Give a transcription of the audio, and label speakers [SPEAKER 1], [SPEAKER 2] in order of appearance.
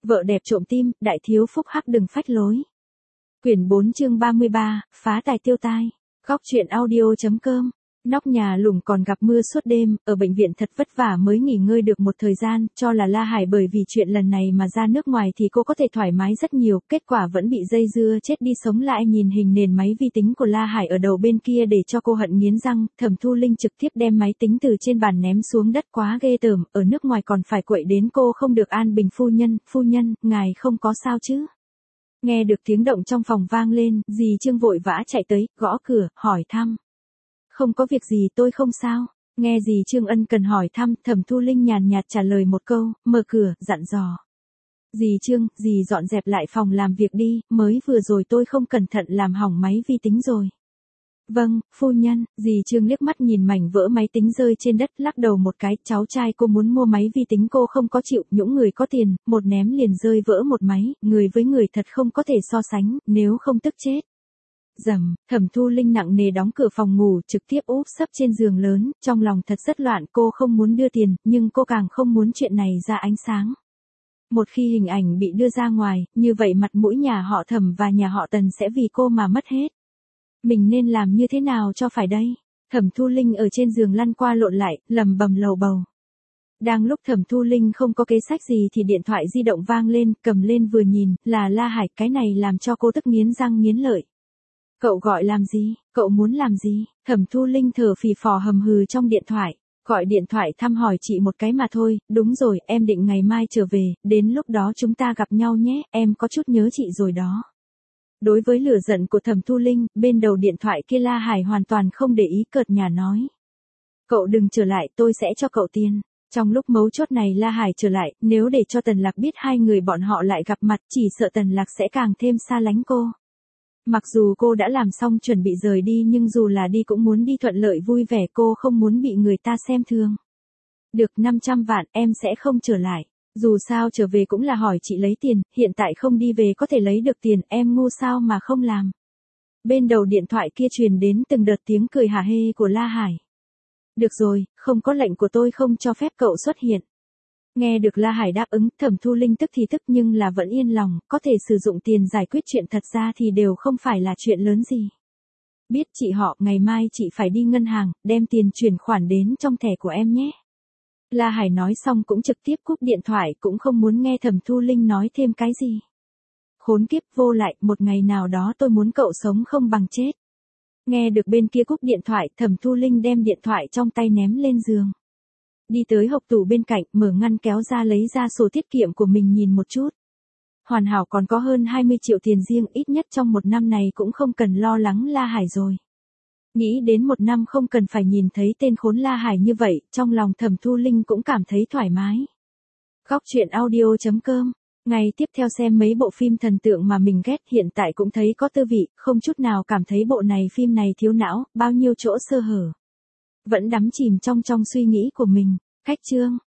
[SPEAKER 1] Vợ đẹp trộm tim, đại thiếu phúc hắc đừng phách lối. Quyển 4 chương 33, phá tài tiêu tai. Góc truyện audio.com. Nóc nhà lủng còn gặp mưa suốt đêm, ở bệnh viện thật vất vả mới nghỉ ngơi được một thời gian, cho là La Hải bởi vì chuyện lần này mà ra nước ngoài thì cô có thể thoải mái rất nhiều, kết quả vẫn bị dây dưa chết đi sống lại nhìn hình nền máy vi tính của La Hải ở đầu bên kia để cho cô hận nghiến răng. Thẩm Thu Linh trực tiếp đem máy tính từ trên bàn ném xuống đất, quá ghê tởm, ở nước ngoài còn phải quậy đến cô không được an bình phu nhân, ngài không có sao chứ? Nghe được tiếng động trong phòng vang lên, dì Trương vội vã chạy tới, gõ cửa, hỏi thăm. Không có việc gì, tôi không sao. Nghe dì Trương ân cần hỏi thăm, Thẩm Thu Linh nhàn nhạt trả lời một câu, mở cửa, dặn dò. Dì Trương, dì dọn dẹp lại phòng làm việc đi, mới vừa rồi tôi không cẩn thận làm hỏng máy vi tính rồi. Vâng, phu nhân. Dì Trương liếc mắt nhìn mảnh vỡ máy tính rơi trên đất, lắc đầu một cái, cháu trai cô muốn mua máy vi tính cô không có chịu, những người có tiền, một ném liền rơi vỡ một máy, người với người thật không có thể so sánh, nếu không tức chết. Rầm, Thẩm Thu Linh nặng nề đóng cửa phòng ngủ, trực tiếp úp sấp trên giường lớn, trong lòng thật rất loạn, cô không muốn đưa tiền, nhưng cô càng không muốn chuyện này ra ánh sáng. Một khi hình ảnh bị đưa ra ngoài, như vậy mặt mũi nhà họ Thẩm và nhà họ Tần sẽ vì cô mà mất hết. Mình nên làm như thế nào cho phải đây? Thẩm Thu Linh ở trên giường lăn qua lộn lại, lầm bầm lầu bầu. Đang lúc Thẩm Thu Linh không có kế sách gì thì điện thoại di động vang lên, cầm lên vừa nhìn, là La Hải, cái này làm cho cô tức nghiến răng nghiến lợi. Cậu gọi làm gì? Cậu muốn làm gì? Thẩm Thu Linh thở phì phò hầm hừ trong điện thoại. Gọi điện thoại thăm hỏi chị một cái mà thôi, đúng rồi, em định ngày mai trở về, đến lúc đó chúng ta gặp nhau nhé, em có chút nhớ chị rồi đó. Đối với lửa giận của Thẩm Thu Linh, bên đầu điện thoại kia La Hải hoàn toàn không để ý, cợt nhả nói. Cậu đừng trở lại, tôi sẽ cho cậu tiền. Trong lúc mấu chốt này La Hải trở lại, nếu để cho Tần Lạc biết hai người bọn họ lại gặp mặt, chỉ sợ Tần Lạc sẽ càng thêm xa lánh cô. Mặc dù cô đã làm xong chuẩn bị rời đi nhưng dù là đi cũng muốn đi thuận lợi vui vẻ, cô không muốn bị người ta xem thường. Được 500 vạn em sẽ không trở lại. Dù sao trở về cũng là hỏi chị lấy tiền, hiện tại không đi về có thể lấy được tiền, em ngu sao mà không làm. Bên đầu điện thoại kia truyền đến từng đợt tiếng cười hả hê của La Hải. Được rồi, không có lệnh của tôi không cho phép cậu xuất hiện. Nghe được La Hải đáp ứng, Thẩm Thu Linh tức thì tức nhưng là vẫn yên lòng, có thể sử dụng tiền giải quyết chuyện thật ra thì đều không phải là chuyện lớn gì. Biết chị họ, ngày mai chị phải đi ngân hàng, đem tiền chuyển khoản đến trong thẻ của em nhé. La Hải nói xong cũng trực tiếp cúp điện thoại, cũng không muốn nghe Thẩm Thu Linh nói thêm cái gì. Khốn kiếp vô lại, một ngày nào đó tôi muốn cậu sống không bằng chết. Nghe được bên kia cúp điện thoại, Thẩm Thu Linh đem điện thoại trong tay ném lên giường. Đi tới hộc tủ bên cạnh, mở ngăn kéo ra lấy ra sổ tiết kiệm của mình nhìn một chút. Hoàn hảo còn có hơn 20 triệu tiền riêng, ít nhất trong một năm này cũng không cần lo lắng La Hải rồi. Nghĩ đến một năm không cần phải nhìn thấy tên khốn La Hải như vậy, trong lòng Thẩm Thu Linh cũng cảm thấy thoải mái. Góc truyện audio.com. Ngày tiếp theo xem mấy bộ phim thần tượng mà mình ghét, hiện tại cũng thấy có tư vị, không chút nào cảm thấy bộ này phim này thiếu não, bao nhiêu chỗ sơ hở. Vẫn đắm chìm trong suy nghĩ của mình. Khách chương.